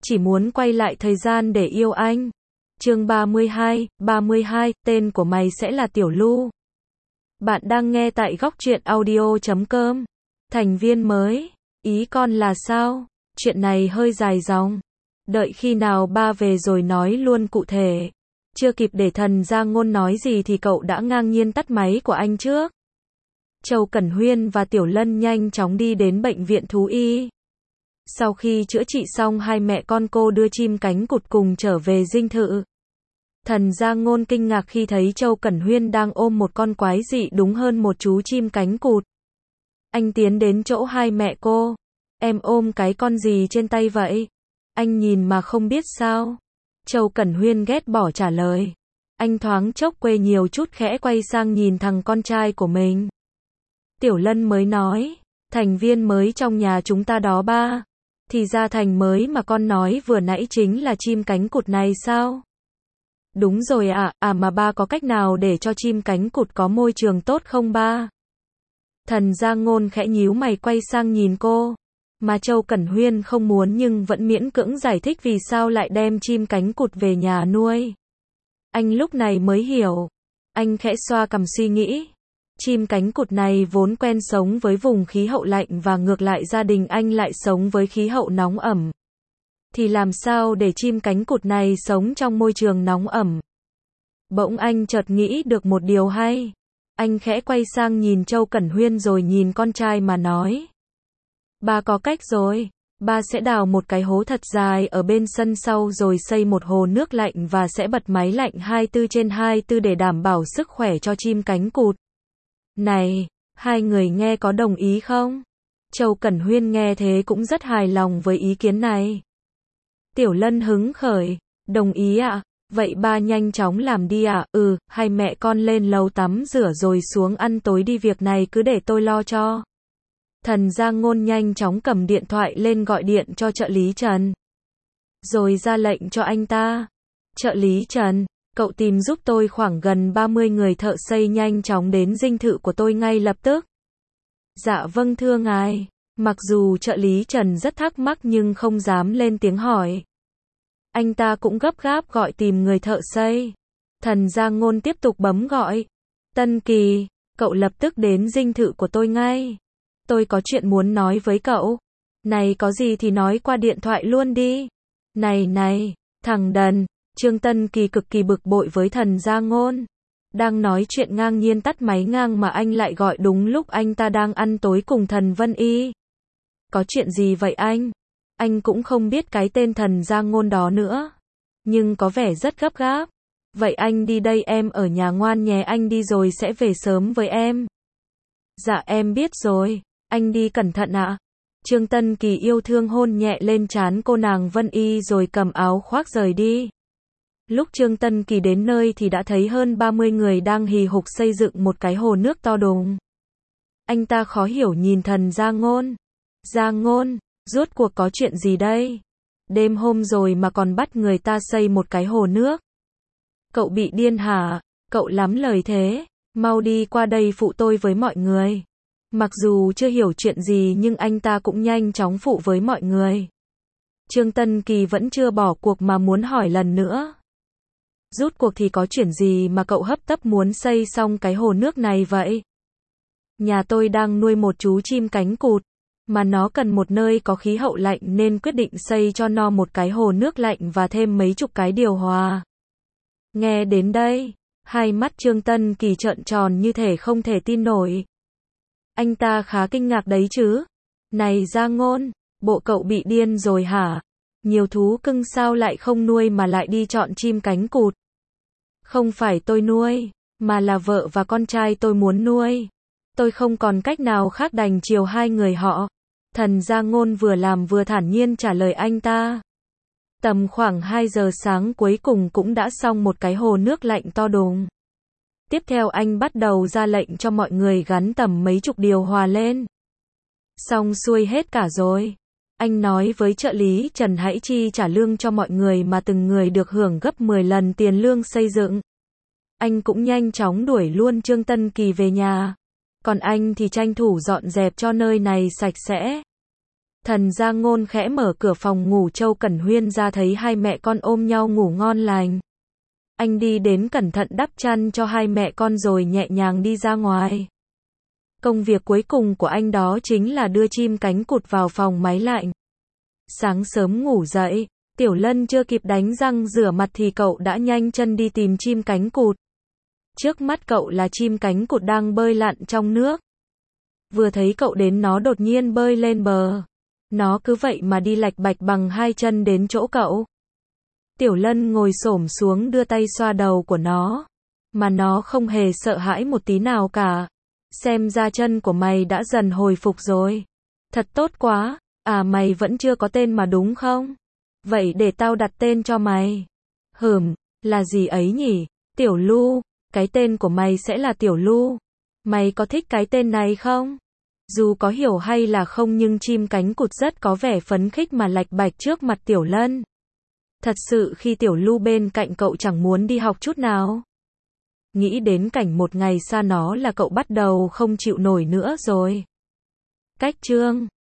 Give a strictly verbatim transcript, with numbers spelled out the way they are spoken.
chỉ muốn quay lại thời gian để yêu anh. Chương ba mươi hai, ba mươi hai, tên của mày sẽ là Tiểu Lu. Bạn đang nghe tại góc truyện audio chấm com. Thành viên mới, ý con là sao? Chuyện này hơi dài dòng. Đợi khi nào ba về rồi nói luôn cụ thể. Chưa kịp để Thần Gia Ngôn nói gì thì cậu đã ngang nhiên tắt máy của anh trước. Châu Cẩn Huyên và Tiểu Lân nhanh chóng đi đến bệnh viện thú y. Sau khi chữa trị xong, hai mẹ con cô đưa chim cánh cụt cùng trở về dinh thự. Thần Gia Ngôn kinh ngạc khi thấy Châu Cẩn Huyên đang ôm một con quái dị, đúng hơn một chú chim cánh cụt. Anh tiến đến chỗ hai mẹ cô. Em ôm cái con gì trên tay vậy? Anh nhìn mà không biết sao? Châu Cẩn Huyên ghét bỏ trả lời. Anh thoáng chốc quê nhiều chút, khẽ quay sang nhìn thằng con trai của mình. Tiểu Lân mới nói, thành viên mới trong nhà chúng ta đó ba. Thì ra thành mới mà con nói vừa nãy chính là chim cánh cụt này sao? Đúng rồi ạ, à, à mà ba có cách nào để cho chim cánh cụt có môi trường tốt không ba? Thần Gia Ngôn khẽ nhíu mày quay sang nhìn cô. Mà Châu Cẩn Huyên không muốn nhưng vẫn miễn cưỡng giải thích vì sao lại đem chim cánh cụt về nhà nuôi. Anh lúc này mới hiểu. Anh khẽ xoa cằm suy nghĩ. Chim cánh cụt này vốn quen sống với vùng khí hậu lạnh và ngược lại gia đình anh lại sống với khí hậu nóng ẩm. Thì làm sao để chim cánh cụt này sống trong môi trường nóng ẩm? Bỗng anh chợt nghĩ được một điều hay. Anh khẽ quay sang nhìn Châu Cẩn Huyên rồi nhìn con trai mà nói. Ba có cách rồi. Ba sẽ đào một cái hố thật dài ở bên sân sau rồi xây một hồ nước lạnh và sẽ bật máy lạnh hai mươi tư trên hai mươi tư để đảm bảo sức khỏe cho chim cánh cụt. Này, hai người nghe có đồng ý không? Châu Cẩn Huyên nghe thế cũng rất hài lòng với ý kiến này. Tiểu Lân hứng khởi, đồng ý ạ, à? Vậy ba nhanh chóng làm đi ạ, à? Ừ, hai mẹ con lên lầu tắm rửa rồi xuống ăn tối đi, việc này cứ để tôi lo cho. Thần Gia Ngôn nhanh chóng cầm điện thoại lên gọi điện cho trợ lý Trần. Rồi ra lệnh cho anh ta. Trợ lý Trần, cậu tìm giúp tôi khoảng gần ba mươi người thợ xây nhanh chóng đến dinh thự của tôi ngay lập tức. Dạ vâng thưa ngài. Mặc dù trợ lý Trần rất thắc mắc nhưng không dám lên tiếng hỏi. Anh ta cũng gấp gáp gọi tìm người thợ xây. Thần Gia Ngôn tiếp tục bấm gọi. Tân Kỳ, cậu lập tức đến dinh thự của tôi ngay. Tôi có chuyện muốn nói với cậu. Này có gì thì nói qua điện thoại luôn đi. Này này, thằng đần. Trương Tân Kỳ cực kỳ bực bội với Thần Gia Ngôn. Đang nói chuyện ngang nhiên tắt máy ngang mà anh lại gọi đúng lúc anh ta đang ăn tối cùng Thần Vân Y. Có chuyện gì vậy anh? Anh cũng không biết cái tên Thần Gia Ngôn đó nữa. Nhưng có vẻ rất gấp gáp. Vậy anh đi đây, em ở nhà ngoan nhé, anh đi rồi sẽ về sớm với em. Dạ em biết rồi, anh đi cẩn thận ạ. Trương Tân Kỳ yêu thương hôn nhẹ lên trán cô nàng Vân Y rồi cầm áo khoác rời đi. Lúc Trương Tân Kỳ đến nơi thì đã thấy hơn ba mươi người đang hì hục xây dựng một cái hồ nước to đùng. Anh ta khó hiểu nhìn Thần Gia Ngôn. Gia Ngôn, rốt cuộc có chuyện gì đây? Đêm hôm rồi mà còn bắt người ta xây một cái hồ nước. Cậu bị điên hả? Cậu lắm lời thế. Mau đi qua đây phụ tôi với mọi người. Mặc dù chưa hiểu chuyện gì nhưng anh ta cũng nhanh chóng phụ với mọi người. Trương Tân Kỳ vẫn chưa bỏ cuộc mà muốn hỏi lần nữa. Rốt cuộc thì có chuyện gì mà cậu hấp tấp muốn xây xong cái hồ nước này vậy? Nhà tôi đang nuôi một chú chim cánh cụt, mà nó cần một nơi có khí hậu lạnh nên quyết định xây cho nó một cái hồ nước lạnh và thêm mấy chục cái điều hòa. Nghe đến đây, hai mắt Trương Tân Kỳ trợn tròn như thể không thể tin nổi. Anh ta khá kinh ngạc đấy chứ. Này Gia Ngôn, bộ cậu bị điên rồi hả? Nhiều thú cưng sao lại không nuôi mà lại đi chọn chim cánh cụt? Không phải tôi nuôi, mà là vợ và con trai tôi muốn nuôi. Tôi không còn cách nào khác đành chiều hai người họ. Thần Gia Ngôn vừa làm vừa thản nhiên trả lời anh ta. Tầm khoảng hai giờ sáng cuối cùng cũng đã xong một cái hồ nước lạnh to đùng. Tiếp theo anh bắt đầu ra lệnh cho mọi người gắn tầm mấy chục điều hòa lên. Xong xuôi hết cả rồi. Anh nói với trợ lý Trần hãy chi trả lương cho mọi người mà từng người được hưởng gấp mười lần tiền lương xây dựng. Anh cũng nhanh chóng đuổi luôn Trương Tân Kỳ về nhà. Còn anh thì tranh thủ dọn dẹp cho nơi này sạch sẽ. Thần Gia Ngôn khẽ mở cửa phòng ngủ Châu Cẩn Huyên ra thấy hai mẹ con ôm nhau ngủ ngon lành. Anh đi đến cẩn thận đắp chăn cho hai mẹ con rồi nhẹ nhàng đi ra ngoài. Công việc cuối cùng của anh đó chính là đưa chim cánh cụt vào phòng máy lạnh. Sáng sớm ngủ dậy, Tiểu Lân chưa kịp đánh răng rửa mặt thì cậu đã nhanh chân đi tìm chim cánh cụt. Trước mắt cậu là chim cánh cụt đang bơi lặn trong nước. Vừa thấy cậu đến nó đột nhiên bơi lên bờ. Nó cứ vậy mà đi lạch bạch bằng hai chân đến chỗ cậu. Tiểu Lân ngồi xổm xuống đưa tay xoa đầu của nó. Mà nó không hề sợ hãi một tí nào cả. Xem ra chân của mày đã dần hồi phục rồi. Thật tốt quá. À mày vẫn chưa có tên mà đúng không? Vậy để tao đặt tên cho mày. Hừm, là gì ấy nhỉ? Tiểu Lu. Cái tên của mày sẽ là Tiểu Lu. Mày có thích cái tên này không? Dù có hiểu hay là không nhưng chim cánh cụt rất có vẻ phấn khích mà lạch bạch trước mặt Tiểu Lân. Thật sự khi Tiểu Lu bên cạnh cậu chẳng muốn đi học chút nào. Nghĩ đến cảnh một ngày xa nó là cậu bắt đầu không chịu nổi nữa rồi. Cách chương